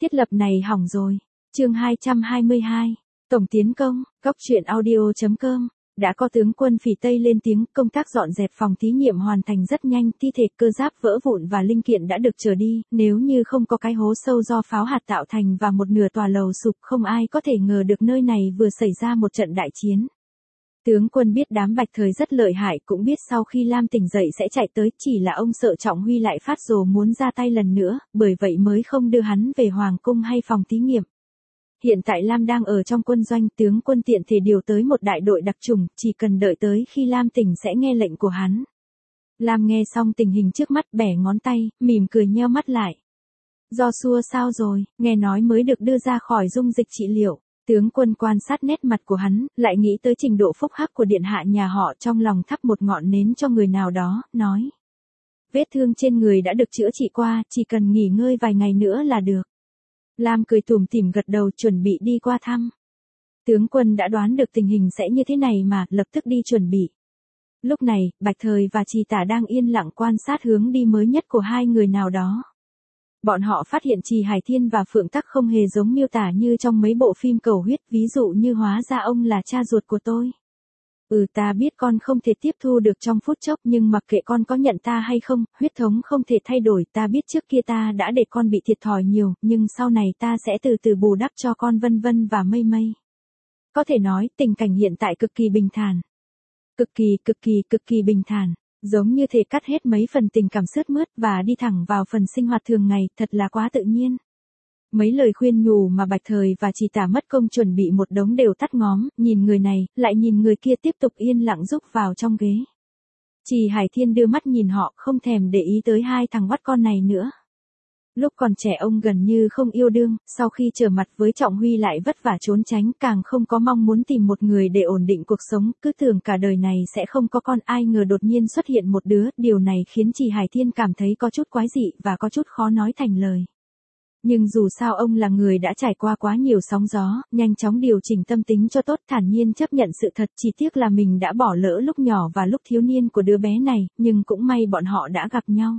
Thiết lập này hỏng rồi. Chương 222. Tổng tiến công, góc truyện audio.com. Đã có tướng quân phỉ Tây lên tiếng, công tác dọn dẹp phòng thí nghiệm hoàn thành rất nhanh, thi thể cơ giáp vỡ vụn và linh kiện đã được chở đi, nếu như không có cái hố sâu do pháo hạt tạo thành và một nửa tòa lầu sụp, không ai có thể ngờ được nơi này vừa xảy ra một trận đại chiến. Tướng quân biết đám Bạch Thời rất lợi hại, cũng biết sau khi Lam tỉnh dậy sẽ chạy tới, chỉ là ông sợ Trọng Huy lại phát rồ muốn ra tay lần nữa, bởi vậy mới không đưa hắn về Hoàng cung hay phòng thí nghiệm. Hiện tại Lam đang ở trong quân doanh, tướng quân tiện thể điều tới một đại đội đặc chủng, chỉ cần đợi tới khi Lam tỉnh sẽ nghe lệnh của hắn. Lam nghe xong tình hình trước mắt, bẻ ngón tay, mỉm cười nheo mắt lại. Do xua sao rồi, nghe nói mới được đưa ra khỏi dung dịch trị liệu. Tướng quân quan sát nét mặt của hắn, lại nghĩ tới trình độ phúc hắc của điện hạ nhà họ, trong lòng thắp một ngọn nến cho người nào đó, nói. Vết thương trên người đã được chữa trị qua, chỉ cần nghỉ ngơi vài ngày nữa là được. Lam cười tủm tỉm gật đầu, chuẩn bị đi qua thăm. Tướng quân đã đoán được tình hình sẽ như thế này mà, lập tức đi chuẩn bị. Lúc này, Bạch Thời và Trì Tả đang yên lặng quan sát hướng đi mới nhất của hai người nào đó. Bọn họ phát hiện Trì Hải Thiên và Phượng Tắc không hề giống miêu tả như trong mấy bộ phim cầu huyết, ví dụ như hóa ra ông là cha ruột của tôi. Ta biết con không thể tiếp thu được trong phút chốc, nhưng mặc kệ con có nhận ta hay không, huyết thống không thể thay đổi, ta biết trước kia ta đã để con bị thiệt thòi nhiều, nhưng sau này ta sẽ từ từ bù đắp cho con vân vân và mây mây. Có thể nói, tình cảnh hiện tại cực kỳ bình thản. Cực kỳ bình thản. Giống như thể cắt hết mấy phần tình cảm sướt mướt và đi thẳng vào phần sinh hoạt thường ngày, thật là quá tự nhiên. Mấy lời khuyên nhủ mà Bạch Thời và Trì Tả mất công chuẩn bị một đống đều tắt ngóm, nhìn người này, lại nhìn người kia, tiếp tục yên lặng rúc vào trong ghế. Trì Hải Thiên đưa mắt nhìn họ, không thèm để ý tới hai thằng vắt con này nữa. Lúc còn trẻ ông gần như không yêu đương, sau khi trở mặt với Trọng Huy lại vất vả trốn tránh, càng không có mong muốn tìm một người để ổn định cuộc sống, cứ tưởng cả đời này sẽ không có con, ai ngờ đột nhiên xuất hiện một đứa, điều này khiến Trì Hải Thiên cảm thấy có chút quái dị và có chút khó nói thành lời. Nhưng dù sao ông là người đã trải qua quá nhiều sóng gió, nhanh chóng điều chỉnh tâm tính cho tốt, thản nhiên chấp nhận sự thật, chỉ tiếc là mình đã bỏ lỡ lúc nhỏ và lúc thiếu niên của đứa bé này, nhưng cũng may bọn họ đã gặp nhau.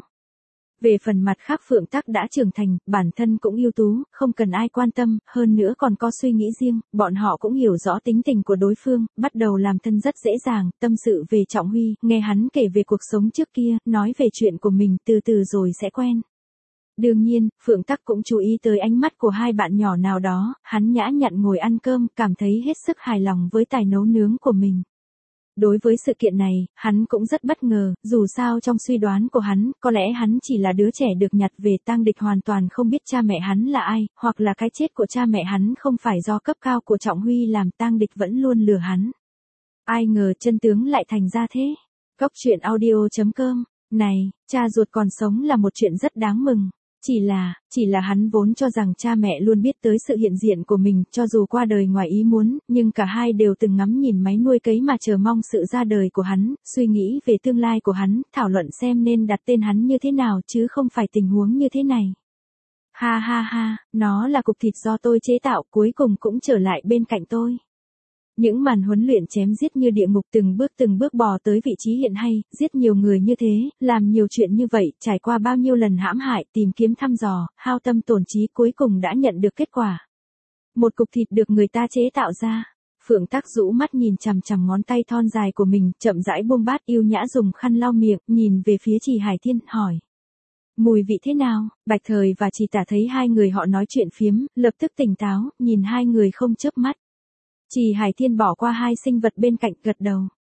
Về phần mặt khác, Phượng Tắc đã trưởng thành, bản thân cũng ưu tú, không cần ai quan tâm, hơn nữa còn có suy nghĩ riêng, bọn họ cũng hiểu rõ tính tình của đối phương, bắt đầu làm thân rất dễ dàng, tâm sự về Trọng Huy, nghe hắn kể về cuộc sống trước kia, nói về chuyện của mình, từ từ rồi sẽ quen. Đương nhiên, Phượng Tắc cũng chú ý tới ánh mắt của hai bạn nhỏ nào đó, hắn nhã nhặn ngồi ăn cơm, cảm thấy hết sức hài lòng với tài nấu nướng của mình. Đối với sự kiện này, hắn cũng rất bất ngờ, dù sao trong suy đoán của hắn, có lẽ hắn chỉ là đứa trẻ được nhặt về, tang địch hoàn toàn không biết cha mẹ hắn là ai, hoặc là cái chết của cha mẹ hắn không phải do cấp cao của Trọng Huy làm, tang địch vẫn luôn lừa hắn. Ai ngờ chân tướng lại thành ra thế. Góc truyện audio.com. Này, cha ruột còn sống là một chuyện rất đáng mừng. Chỉ là hắn vốn cho rằng cha mẹ luôn biết tới sự hiện diện của mình, cho dù qua đời ngoài ý muốn, nhưng cả hai đều từng ngắm nhìn máy nuôi cấy mà chờ mong sự ra đời của hắn, suy nghĩ về tương lai của hắn, thảo luận xem nên đặt tên hắn như thế nào chứ không phải tình huống như thế này. Ha ha ha, nó là cục thịt do tôi chế tạo, cuối cùng cũng trở lại bên cạnh tôi. Những màn huấn luyện chém giết như địa ngục, từng bước bò tới vị trí hiện hay, giết nhiều người như thế, làm nhiều chuyện như vậy, trải qua bao nhiêu lần hãm hại, tìm kiếm thăm dò, hao tâm tổn trí, cuối cùng đã nhận được kết quả. Một cục thịt được người ta chế tạo ra. Phượng Tắc rũ mắt nhìn chằm chằm ngón tay thon dài của mình, chậm rãi buông bát, yêu nhã dùng khăn lau miệng, nhìn về phía Trì Hải Thiên, hỏi. Mùi vị thế nào? Bạch Thời và Trì Tả thấy hai người họ nói chuyện phiếm, lập tức tỉnh táo, nhìn hai người không chớp mắt. Trì Hải Thiên bỏ qua hai sinh vật bên cạnh, gật đầu.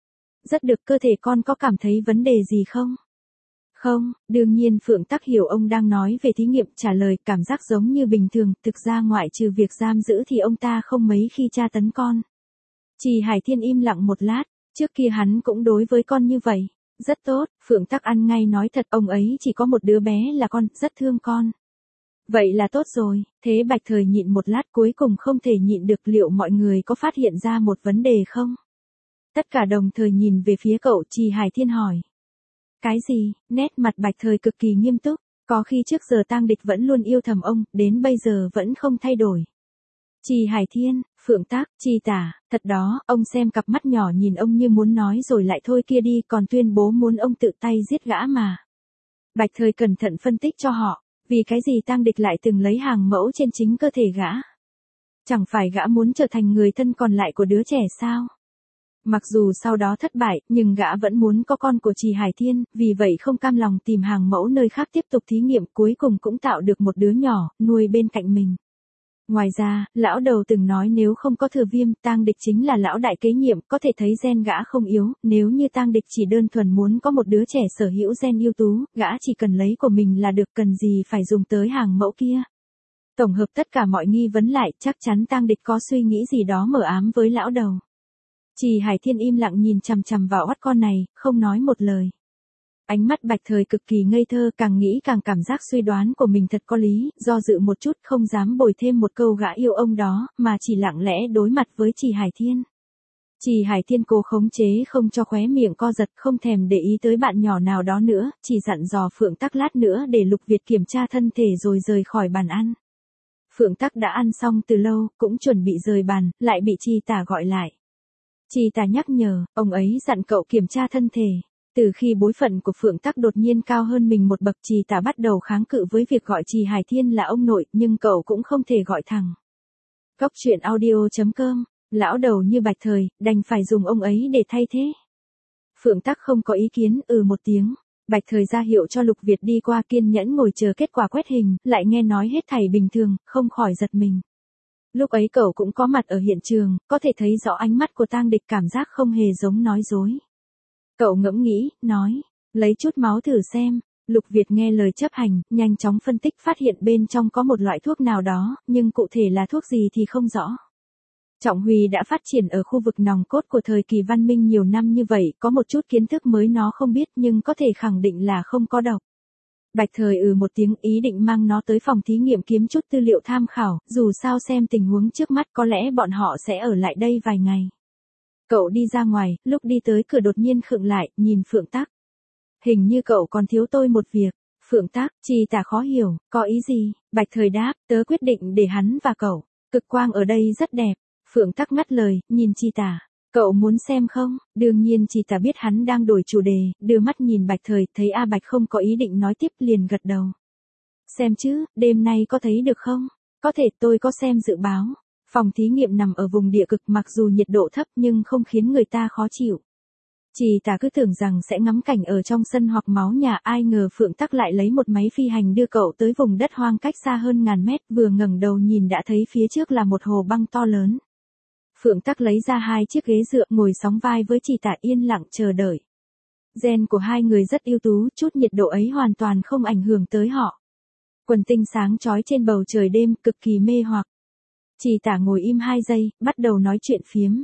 Rất được, cơ thể con có cảm thấy vấn đề gì không? Không, đương nhiên Phượng Tắc hiểu ông đang nói về thí nghiệm, trả lời, cảm giác giống như bình thường, thực ra ngoại trừ việc giam giữ thì ông ta không mấy khi tra tấn con. Trì Hải Thiên im lặng một lát, trước kia hắn cũng đối với con như vậy. Rất tốt, Phượng Tắc ăn ngay nói thật, ông ấy chỉ có một đứa bé là con, rất thương con. Vậy là tốt rồi, thế Bạch Thời nhịn một lát, cuối cùng không thể nhịn được, liệu mọi người có phát hiện ra một vấn đề không? Tất cả đồng thời nhìn về phía cậu. Trì Hải Thiên hỏi. Cái gì? Nét mặt Bạch Thời cực kỳ nghiêm túc, có khi trước giờ tang địch vẫn luôn yêu thầm ông, đến bây giờ vẫn không thay đổi. Trì Hải Thiên, Phượng Tắc, Trì Tả, thật đó, ông xem cặp mắt nhỏ nhìn ông như muốn nói rồi lại thôi kia đi, còn tuyên bố muốn ông tự tay giết gã mà. Bạch Thời cẩn thận phân tích cho họ. Vì cái gì Tang Địch lại từng lấy hàng mẫu trên chính cơ thể gã? Chẳng phải gã muốn trở thành người thân còn lại của đứa trẻ sao? Mặc dù sau đó thất bại, nhưng gã vẫn muốn có con của Trì Hải Thiên, vì vậy không cam lòng tìm hàng mẫu nơi khác tiếp tục thí nghiệm, cuối cùng cũng tạo được một đứa nhỏ, nuôi bên cạnh mình. Ngoài ra, lão đầu từng nói nếu không có Thừa Viêm, Tang Địch chính là lão đại kế nhiệm, có thể thấy gen gã không yếu, nếu như Tang Địch chỉ đơn thuần muốn có một đứa trẻ sở hữu gen ưu tú, gã chỉ cần lấy của mình là được, cần gì phải dùng tới hàng mẫu kia. Tổng hợp tất cả mọi nghi vấn lại, chắc chắn Tang Địch có suy nghĩ gì đó mờ ám với lão đầu. Trì Hải Thiên im lặng nhìn chằm chằm vào oắt con này, không nói một lời. Ánh mắt Bạch Thời cực kỳ ngây thơ, càng nghĩ càng cảm giác suy đoán của mình thật có lý, do dự một chút không dám bồi thêm một câu gã yêu ông đó, mà chỉ lặng lẽ đối mặt với Trì Hải Thiên. Trì Hải Thiên cố khống chế không cho khóe miệng co giật, không thèm để ý tới bạn nhỏ nào đó nữa, chỉ dặn dò Phượng Tắc lát nữa để Lục Việt kiểm tra thân thể rồi rời khỏi bàn ăn. Phượng Tắc đã ăn xong từ lâu, cũng chuẩn bị rời bàn, lại bị Trì Tả gọi lại. Trì Tả nhắc nhở, ông ấy dặn cậu kiểm tra thân thể. Từ khi bối phận của Phượng Tắc đột nhiên cao hơn mình một bậc, Trì Tả bắt đầu kháng cự với việc gọi Trì Hải Thiên là ông nội, nhưng cậu cũng không thể gọi thẳng. Cóc truyện audio.com, lão đầu như Bạch Thời, đành phải dùng ông ấy để thay thế. Phượng Tắc không có ý kiến, một tiếng. Bạch Thời ra hiệu cho Lục Việt đi qua, kiên nhẫn ngồi chờ kết quả quét hình, lại nghe nói hết thảy bình thường, không khỏi giật mình. Lúc ấy cậu cũng có mặt ở hiện trường, có thể thấy rõ ánh mắt của Tang Địch, cảm giác không hề giống nói dối. Cậu ngẫm nghĩ, nói, lấy chút máu thử xem. Lục Việt nghe lời chấp hành, nhanh chóng phân tích, phát hiện bên trong có một loại thuốc nào đó, nhưng cụ thể là thuốc gì thì không rõ. Trọng Huy đã phát triển ở khu vực nòng cốt của thời kỳ văn minh nhiều năm như vậy, có một chút kiến thức mới nó không biết, nhưng có thể khẳng định là không có độc. Bạch Thời một tiếng, ý định mang nó tới phòng thí nghiệm kiếm chút tư liệu tham khảo, dù sao xem tình huống trước mắt có lẽ bọn họ sẽ ở lại đây vài ngày. Cậu đi ra ngoài, lúc đi tới cửa đột nhiên khựng lại, nhìn Phượng Tắc. Hình như cậu còn thiếu tôi một việc. Phượng Tắc, Trì Tả khó hiểu, có ý gì? Bạch Thời đáp, tớ quyết định để hắn và cậu. Cực quang ở đây rất đẹp. Phượng Tắc ngắt lời, nhìn Trì Tả. Cậu muốn xem không? Đương nhiên Trì Tả biết hắn đang đổi chủ đề, đưa mắt nhìn Bạch Thời, thấy A Bạch không có ý định nói tiếp, liền gật đầu. Xem chứ, đêm nay có thấy được không? Có thể, tôi có xem dự báo. Phòng thí nghiệm nằm ở vùng địa cực, mặc dù nhiệt độ thấp nhưng không khiến người ta khó chịu. Trì Tả cứ tưởng rằng sẽ ngắm cảnh ở trong sân hoặc máu nhà, ai ngờ Phượng Tắc lại lấy một máy phi hành đưa cậu tới vùng đất hoang cách xa hơn ngàn mét, vừa ngẩng đầu nhìn đã thấy phía trước là một hồ băng to lớn. Phượng Tắc lấy ra 2 chiếc ghế dựa, ngồi sóng vai với Trì Tả yên lặng chờ đợi. Gen của hai người rất ưu tú, chút nhiệt độ ấy hoàn toàn không ảnh hưởng tới họ. Quần tinh sáng chói trên bầu trời đêm, cực kỳ mê hoặc. Trì Tả ngồi im 2 giây, bắt đầu nói chuyện phiếm.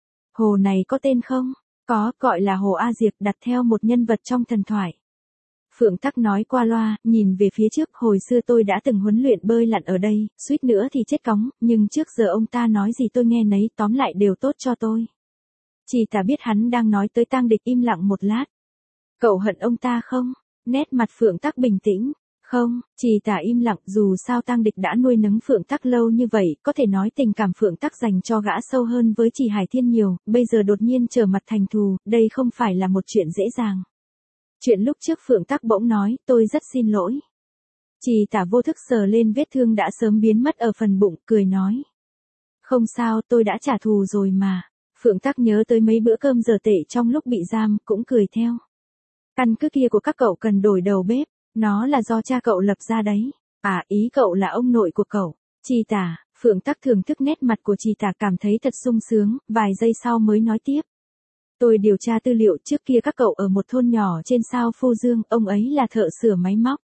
Hồ này có tên không? Có, gọi là Hồ A Diệp, đặt theo một nhân vật trong thần thoại. Phượng Tắc nói qua loa, nhìn về phía trước, hồi xưa tôi đã từng huấn luyện bơi lặn ở đây, suýt nữa thì chết cóng, nhưng trước giờ ông ta nói gì tôi nghe nấy, tóm lại đều tốt cho tôi. Trì Tả biết hắn đang nói tới Tang Địch, im lặng một lát. Cậu hận ông ta không? Nét mặt Phượng Tắc bình tĩnh. Không, Trì Tả im lặng, dù sao Tang Địch đã nuôi nấng Phượng Tắc lâu như vậy, có thể nói tình cảm Phượng Tắc dành cho gã sâu hơn với Trì Hải Thiên nhiều, bây giờ đột nhiên trở mặt thành thù, đây không phải là một chuyện dễ dàng. Chuyện lúc trước Phượng Tắc bỗng nói, tôi rất xin lỗi. Trì Tả vô thức sờ lên vết thương đã sớm biến mất ở phần bụng, cười nói. Không sao, tôi đã trả thù rồi mà. Phượng Tắc nhớ tới mấy bữa cơm giờ tệ trong lúc bị giam, cũng cười theo. Căn cứ kia của các cậu cần đổi đầu bếp. Nó là do cha cậu lập ra đấy. À, ý cậu là ông nội của cậu. Trì Tả, Phượng Tắc thưởng thức nét mặt của Trì Tả, cảm thấy thật sung sướng, vài giây sau mới nói tiếp. Tôi điều tra tư liệu, trước kia các cậu ở một thôn nhỏ trên sao Phu Dương, ông ấy là thợ sửa máy móc.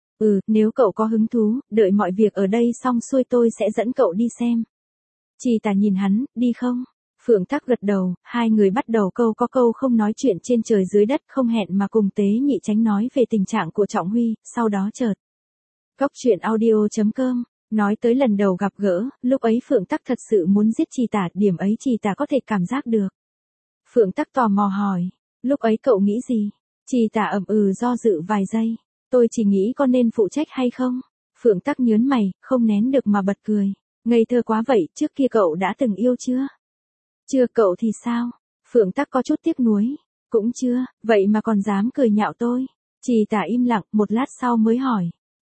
Nếu cậu có hứng thú, đợi mọi việc ở đây xong xuôi tôi sẽ dẫn cậu đi xem. Trì Tả nhìn hắn, đi không? Phượng Tắc gật đầu, hai người bắt đầu câu có câu không nói chuyện trên trời dưới đất, không hẹn mà cùng Tế Nhị tránh nói về tình trạng của Trọng Huy, sau đó chợt. Cóc truyện audio.com, nói tới lần đầu gặp gỡ, lúc ấy Phượng Tắc thật sự muốn giết Trì Tả, điểm ấy Trì Tả có thể cảm giác được. Phượng Tắc tò mò hỏi, lúc ấy cậu nghĩ gì? Trì Tả do dự vài giây, tôi chỉ nghĩ có nên phụ trách hay không? Phượng Tắc nhớn mày, không nén được mà bật cười, ngây thơ quá vậy, trước kia cậu đã từng yêu chưa? Chưa, cậu thì sao? Phượng Tắc có chút tiếc nuối. Cũng chưa, vậy mà còn dám cười nhạo tôi. Trì Tả im lặng, một lát sau mới hỏi.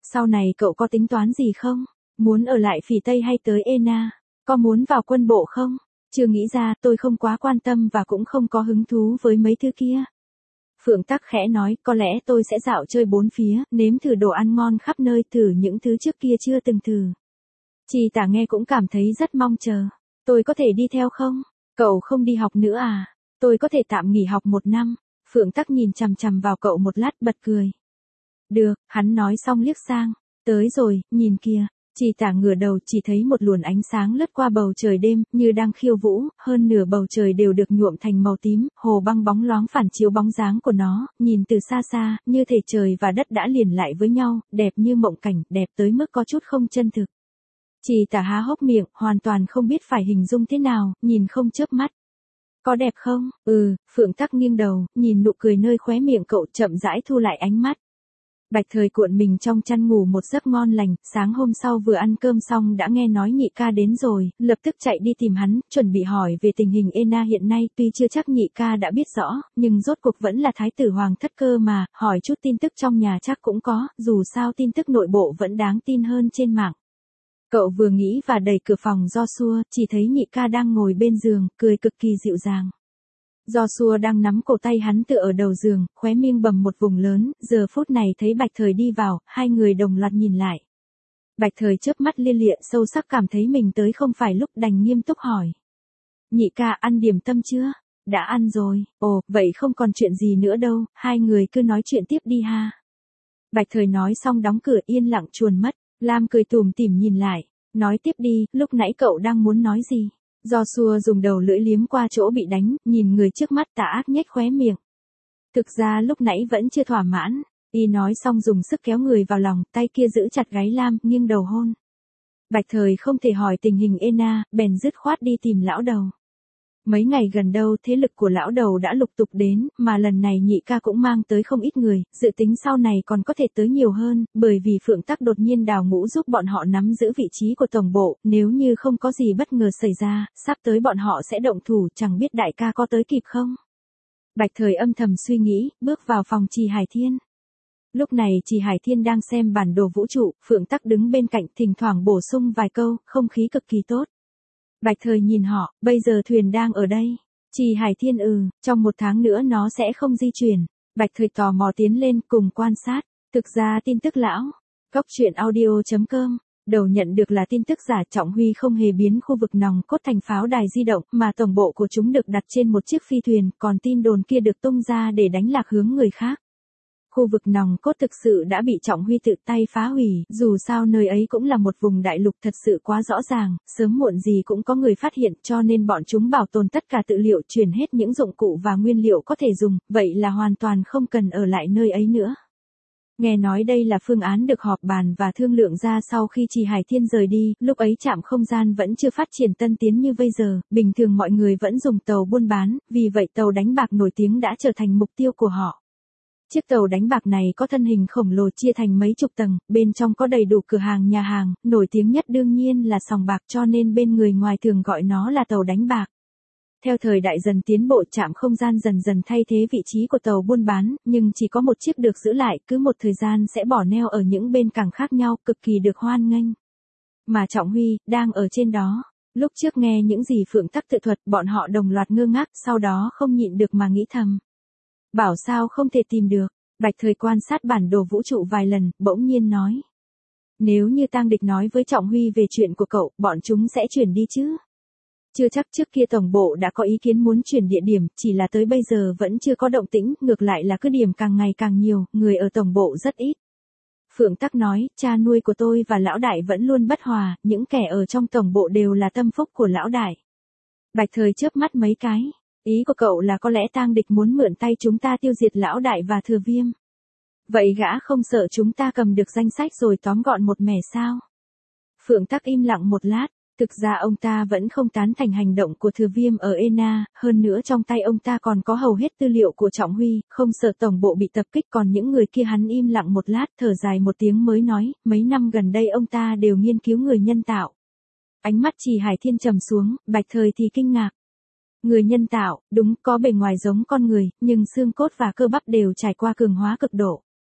Sau này cậu có tính toán gì không? Muốn ở lại Phỉ Tây hay tới ENA? Có muốn vào quân bộ không? Chưa nghĩ ra, tôi không quá quan tâm và cũng không có hứng thú với mấy thứ kia. Phượng Tắc khẽ nói, có lẽ tôi sẽ dạo chơi bốn phía, nếm thử đồ ăn ngon khắp nơi, thử những thứ trước kia chưa từng thử. Chi Tả nghe cũng cảm thấy rất mong chờ. Tôi có thể đi theo không? Cậu không đi học nữa à? Tôi có thể tạm nghỉ học 1 năm. Phượng Tắc nhìn chằm chằm vào cậu một lát bật cười. Được, hắn nói xong liếc sang. Tới rồi, nhìn kìa. Chi Tả ngửa đầu chỉ thấy một luồn ánh sáng lướt qua bầu trời đêm, như đang khiêu vũ, hơn nửa bầu trời đều được nhuộm thành màu tím, hồ băng bóng loáng phản chiếu bóng dáng của nó, nhìn từ xa xa, như thể trời và đất đã liền lại với nhau, đẹp như mộng cảnh, đẹp tới mức có chút không chân thực. Chi Tả há hốc miệng, hoàn toàn không biết phải hình dung thế nào, nhìn không chớp mắt. Có đẹp không? Phượng Tắc nghiêng đầu, nhìn nụ cười nơi khóe miệng cậu chậm rãi thu lại ánh mắt. Bạch Thời cuộn mình trong chăn ngủ một giấc ngon lành, sáng hôm sau vừa ăn cơm xong đã nghe nói Nhị ca đến rồi, lập tức chạy đi tìm hắn, chuẩn bị hỏi về tình hình ENA hiện nay, tuy chưa chắc Nhị ca đã biết rõ, nhưng rốt cuộc vẫn là thái tử hoàng thất cơ mà, hỏi chút tin tức trong nhà chắc cũng có, dù sao tin tức nội bộ vẫn đáng tin hơn trên mạng. Cậu vừa nghĩ và đẩy cửa phòng Joshua, chỉ thấy Nhị ca đang ngồi bên giường, cười cực kỳ dịu dàng. Joshua đang nắm cổ tay hắn tựa ở đầu giường, khóe miệng bầm một vùng lớn, giờ phút này thấy Bạch Thời đi vào, hai người đồng loạt nhìn lại. Bạch Thời chớp mắt lia lịa sâu sắc cảm thấy mình tới không phải lúc, đành nghiêm túc hỏi. Nhị ca ăn điểm tâm chưa? Đã ăn rồi. Ồ, vậy không còn chuyện gì nữa đâu, hai người cứ nói chuyện tiếp đi ha. Bạch Thời nói xong đóng cửa yên lặng chuồn mất. Lam cười tủm tỉm nhìn lại. Nói tiếp đi, lúc nãy cậu đang muốn nói gì? Joshua dùng đầu lưỡi liếm qua chỗ bị đánh, nhìn người trước mắt tà ác nhếch khóe miệng. Thực ra lúc nãy vẫn chưa thỏa mãn. Y nói xong dùng sức kéo người vào lòng, tay kia giữ chặt gáy Lam, nghiêng đầu hôn. Bạch Thời không thể hỏi tình hình ENA, bèn dứt khoát đi tìm lão đầu. Mấy ngày gần đâu thế lực của lão đầu đã lục tục đến, mà lần này Nhị ca cũng mang tới không ít người, dự tính sau này còn có thể tới nhiều hơn, bởi vì Phượng Tắc đột nhiên đào ngũ giúp bọn họ nắm giữ vị trí của tổng bộ, nếu như không có gì bất ngờ xảy ra, sắp tới bọn họ sẽ động thủ, chẳng biết đại ca có tới kịp không? Bạch Thời âm thầm suy nghĩ, bước vào phòng Trì Hải Thiên. Lúc này Trì Hải Thiên đang xem bản đồ vũ trụ, Phượng Tắc đứng bên cạnh thỉnh thoảng bổ sung vài câu, không khí cực kỳ tốt. Bạch Thời nhìn họ, bây giờ thuyền đang ở đây. Trì Hải Thiên trong 1 tháng nữa nó sẽ không di chuyển. Bạch Thời tò mò tiến lên cùng quan sát. Thực ra tin tức lão. Cóc truyện audio.com. Đầu nhận được là tin tức giả Trọng Huy không hề biến khu vực nòng cốt thành pháo đài di động, mà tổng bộ của chúng được đặt trên một chiếc phi thuyền, còn tin đồn kia được tung ra để đánh lạc hướng người khác. Khu vực nòng cốt thực sự đã bị Trọng Huy tự tay phá hủy, dù sao nơi ấy cũng là một vùng đại lục thật sự quá rõ ràng, sớm muộn gì cũng có người phát hiện, cho nên bọn chúng bảo tồn tất cả tự liệu, chuyển hết những dụng cụ và nguyên liệu có thể dùng, vậy là hoàn toàn không cần ở lại nơi ấy nữa. Nghe nói đây là phương án được họp bàn và thương lượng ra sau khi Trì Hải Thiên rời đi, lúc ấy trạm không gian vẫn chưa phát triển tân tiến như bây giờ, bình thường mọi người vẫn dùng tàu buôn bán, vì vậy tàu đánh bạc nổi tiếng đã trở thành mục tiêu của họ. Chiếc tàu đánh bạc này có thân hình khổng lồ chia thành mấy chục tầng, bên trong có đầy đủ cửa hàng nhà hàng, nổi tiếng nhất đương nhiên là sòng bạc, cho nên bên người ngoài thường gọi nó là tàu đánh bạc. Theo thời đại dần tiến bộ, trạm không gian dần dần thay thế vị trí của tàu buôn bán, nhưng chỉ có một chiếc được giữ lại, cứ một thời gian sẽ bỏ neo ở những bên cảng khác nhau, cực kỳ được hoan nghênh. Mà Trọng Huy, đang ở trên đó. Lúc trước nghe những gì Phượng Tắc tự thuật, bọn họ đồng loạt ngơ ngác, sau đó không nhịn được mà nghĩ thầm. Bảo sao không thể tìm được. Bạch Thời quan sát bản đồ vũ trụ vài lần, bỗng nhiên nói. Nếu như Tang Địch nói với Trọng Huy về chuyện của cậu, bọn chúng sẽ chuyển đi chứ? Chưa chắc, trước kia tổng bộ đã có ý kiến muốn chuyển địa điểm, chỉ là tới bây giờ vẫn chưa có động tĩnh, ngược lại là cứ điểm càng ngày càng nhiều, người ở tổng bộ rất ít. Phượng Tắc nói, cha nuôi của tôi và lão đại vẫn luôn bất hòa, những kẻ ở trong tổng bộ đều là tâm phúc của lão đại. Bạch Thời chớp mắt mấy cái. Ý của cậu là có lẽ Tang Địch muốn mượn tay chúng ta tiêu diệt lão đại và Thừa Viêm. Vậy gã không sợ chúng ta cầm được danh sách rồi tóm gọn một mẻ sao? Phượng Tắc im lặng một lát, thực ra ông ta vẫn không tán thành hành động của Thừa Viêm ở ENA, hơn nữa trong tay ông ta còn có hầu hết tư liệu của Trọng Huy, không sợ tổng bộ bị tập kích, còn những người kia hắn im lặng một lát, thở dài một tiếng mới nói, mấy năm gần đây ông ta đều nghiên cứu người nhân tạo. Ánh mắt Trì Hải Thiên trầm xuống, Bạch Thời thì kinh ngạc. Người nhân tạo, đúng, có bề ngoài giống con người, nhưng xương cốt và cơ bắp đều trải qua cường hóa cực độ.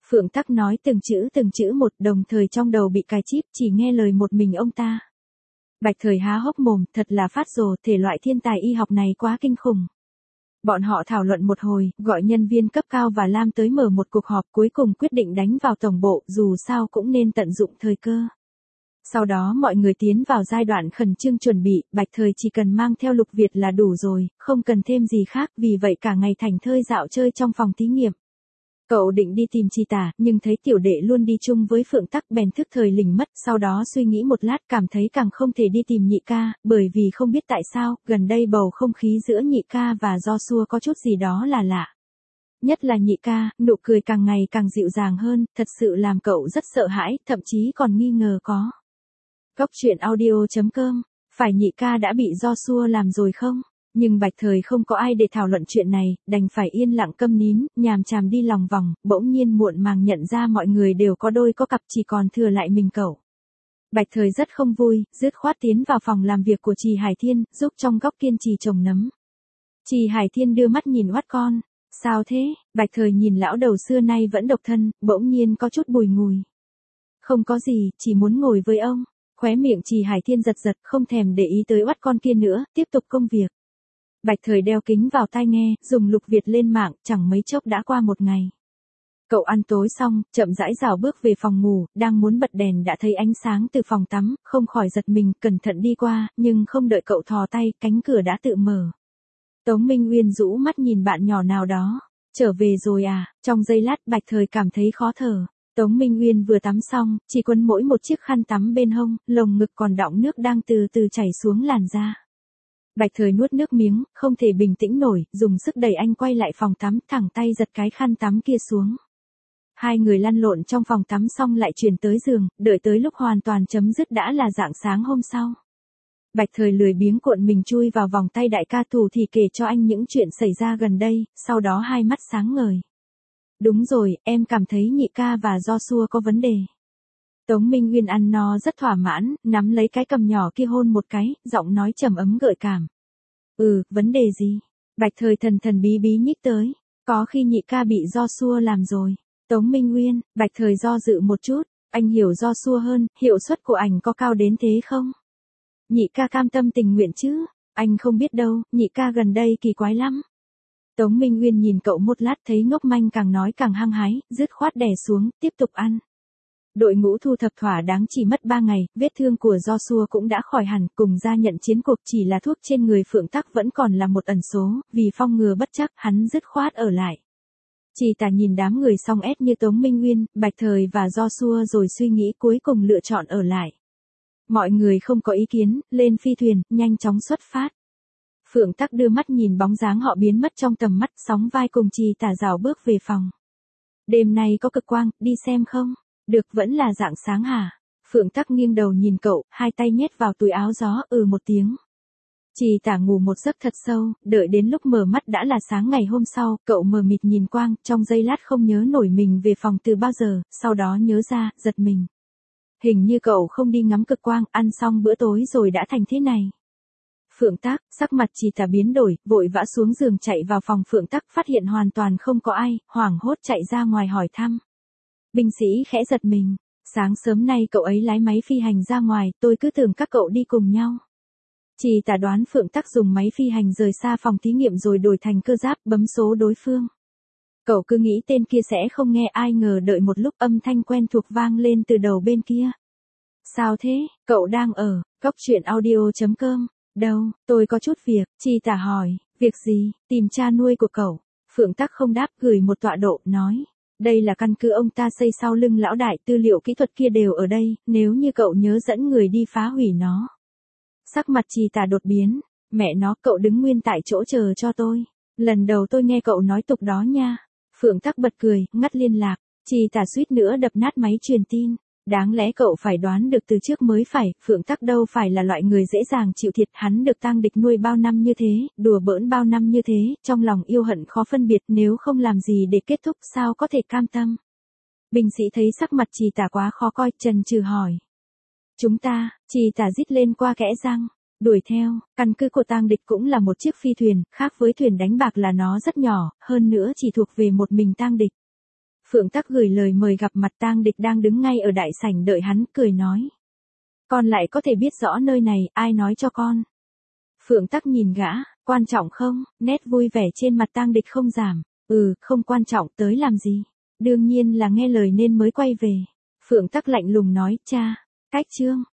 Phượng Tắc nói từng chữ một, đồng thời trong đầu bị cài chip, chỉ nghe lời một mình ông ta. Bạch Thời há hốc mồm, thật là phát rồ, thể loại thiên tài y học này quá kinh khủng. Bọn họ thảo luận một hồi, gọi nhân viên cấp cao và Lam tới mở một cuộc họp, cuối cùng quyết định đánh vào tổng bộ, dù sao cũng nên tận dụng thời cơ. Sau đó mọi người tiến vào giai đoạn khẩn trương chuẩn bị, Bạch Thời chỉ cần mang theo Lục Việt là đủ rồi, không cần thêm gì khác, vì vậy cả ngày thảnh thơi dạo chơi trong phòng thí nghiệm. Cậu định đi tìm Chi Tả, nhưng thấy tiểu đệ luôn đi chung với Phượng Tắc bèn thức thời lỉnh mất, sau đó suy nghĩ một lát cảm thấy càng không thể đi tìm nhị ca, bởi vì không biết tại sao, gần đây bầu không khí giữa nhị ca và Joshua có chút gì đó là lạ. Nhất là nhị ca, nụ cười càng ngày càng dịu dàng hơn, thật sự làm cậu rất sợ hãi, thậm chí còn nghi ngờ có. Góc truyện audio.com, phải nhị ca đã bị Joshua làm rồi không? Nhưng Bạch Thời không có ai để thảo luận chuyện này, đành phải yên lặng câm nín, nhàm chàm đi lòng vòng, bỗng nhiên muộn màng nhận ra mọi người đều có đôi có cặp, chỉ còn thừa lại mình cậu. Bạch Thời rất không vui, dứt khoát tiến vào phòng làm việc của Trì Hải Thiên, giúp trong góc kiên trì trồng nấm. Trì Hải Thiên đưa mắt nhìn oát con. Sao thế? Bạch Thời nhìn lão đầu xưa nay vẫn độc thân, bỗng nhiên có chút bùi ngùi. Không có gì, chỉ muốn ngồi với ông. Khóe miệng Trì Hải Thiên giật giật, không thèm để ý tới oát con kia nữa, tiếp tục công việc. Bạch Thời đeo kính vào tai nghe, dùng Lục Việt lên mạng, chẳng mấy chốc đã qua một ngày. Cậu ăn tối xong, chậm rãi rảo bước về phòng ngủ, đang muốn bật đèn đã thấy ánh sáng từ phòng tắm, không khỏi giật mình, cẩn thận đi qua, nhưng không đợi cậu thò tay, cánh cửa đã tự mở. Tống Minh Uyên rũ mắt nhìn bạn nhỏ nào đó. Trở về rồi à? Trong giây lát Bạch Thời cảm thấy khó thở. Tống Minh Uyên vừa tắm xong, chỉ quấn mỗi một chiếc khăn tắm bên hông, lồng ngực còn đọng nước đang từ từ chảy xuống làn da. Bạch Thời nuốt nước miếng, không thể bình tĩnh nổi, dùng sức đẩy anh quay lại phòng tắm, thẳng tay giật cái khăn tắm kia xuống. Hai người lăn lộn trong phòng tắm xong lại chuyển tới giường, đợi tới lúc hoàn toàn chấm dứt đã là rạng sáng hôm sau. Bạch Thời lười biếng cuộn mình chui vào vòng tay đại ca Thủ thì kể cho anh những chuyện xảy ra gần đây, sau đó hai mắt sáng ngời. Đúng rồi, em cảm thấy nhị ca và Joshua có vấn đề. Tống Minh Uyên ăn no rất thỏa mãn, nắm lấy cái cầm nhỏ kia hôn một cái, giọng nói trầm ấm gợi cảm. Vấn đề gì? Bạch Thời thần thần bí bí nhích tới. Có khi nhị ca bị Joshua làm rồi. Tống Minh Uyên, Bạch Thời do dự một chút, anh hiểu Joshua hơn, hiệu suất của ảnh có cao đến thế không? Nhị ca cam tâm tình nguyện chứ? Anh không biết đâu, nhị ca gần đây kỳ quái lắm. Tống Minh Uyên nhìn cậu một lát thấy ngốc manh càng nói càng hăng hái, dứt khoát đè xuống, tiếp tục ăn. Đội ngũ thu thập thỏa đáng chỉ mất 3 ngày, vết thương của Joshua cũng đã khỏi hẳn, cùng ra nhận chiến cuộc, chỉ là thuốc trên người Phượng Tắc vẫn còn là một ẩn số, vì phong ngừa bất trắc, hắn dứt khoát ở lại. Chỉ Tả nhìn đám người song ép như Tống Minh Uyên, Bạch Thời và Joshua rồi suy nghĩ cuối cùng lựa chọn ở lại. Mọi người không có ý kiến, lên phi thuyền, nhanh chóng xuất phát. Phượng Tắc đưa mắt nhìn bóng dáng họ biến mất trong tầm mắt, sóng vai cùng Trì Tả rảo bước về phòng. Đêm nay có cực quang, đi xem không? Được, vẫn là rạng sáng hả? Phượng Tắc nghiêng đầu nhìn cậu, hai tay nhét vào túi áo gió, một tiếng. Trì Tả ngủ một giấc thật sâu, đợi đến lúc mở mắt đã là sáng ngày hôm sau, cậu mờ mịt nhìn quang, trong giây lát không nhớ nổi mình về phòng từ bao giờ, sau đó nhớ ra, giật mình. Hình như cậu không đi ngắm cực quang, ăn xong bữa tối rồi đã thành thế này. Phượng Tắc, sắc mặt Trì Tả biến đổi, vội vã xuống giường chạy vào phòng Phượng Tắc, phát hiện hoàn toàn không có ai, hoảng hốt chạy ra ngoài hỏi thăm. Binh sĩ khẽ giật mình, sáng sớm nay cậu ấy lái máy phi hành ra ngoài, tôi cứ tưởng các cậu đi cùng nhau. Trì Tả đoán Phượng Tắc dùng máy phi hành rời xa phòng thí nghiệm rồi đổi thành cơ giáp, bấm số đối phương. Cậu cứ nghĩ tên kia sẽ không nghe, ai ngờ đợi một lúc âm thanh quen thuộc vang lên từ đầu bên kia. Sao thế, cậu đang ở, góc truyện audio.com, đâu, tôi có chút việc, Trì Tả hỏi, việc gì, tìm cha nuôi của cậu. Phượng Tắc không đáp, gửi một tọa độ, nói. Đây là căn cứ ông ta xây sau lưng lão đại, tư liệu kỹ thuật kia đều ở đây, nếu như cậu nhớ dẫn người đi phá hủy nó. Sắc mặt Trì Tả đột biến, mẹ nó, cậu đứng nguyên tại chỗ chờ cho tôi. Lần đầu tôi nghe cậu nói tục đó nha. Phượng Tắc bật cười, ngắt liên lạc. Trì Tả suýt nữa đập nát máy truyền tin. Đáng lẽ cậu phải đoán được từ trước mới phải, Phượng Tắc đâu phải là loại người dễ dàng chịu thiệt, hắn được tang địch nuôi bao năm như thế, đùa bỡn bao năm như thế, trong lòng yêu hận khó phân biệt, nếu không làm gì để kết thúc sao có thể cam tâm. Binh sĩ thấy sắc mặt Trì Tả quá khó coi, chần chừ hỏi. Chúng ta, Trì Tả rít lên qua kẽ răng, đuổi theo, căn cứ của tang địch cũng là một chiếc phi thuyền, khác với thuyền đánh bạc là nó rất nhỏ, hơn nữa chỉ thuộc về một mình tang địch. Phượng Tắc gửi lời mời gặp mặt Tang Địch đang đứng ngay ở đại sảnh đợi hắn, cười nói. Con lại có thể biết rõ nơi này, ai nói cho con? Phượng Tắc nhìn gã, quan trọng không? Nét vui vẻ trên mặt Tang Địch không giảm. Không quan trọng, tới làm gì? Đương nhiên là nghe lời nên mới quay về. Phượng Tắc lạnh lùng nói, cha, cách chương.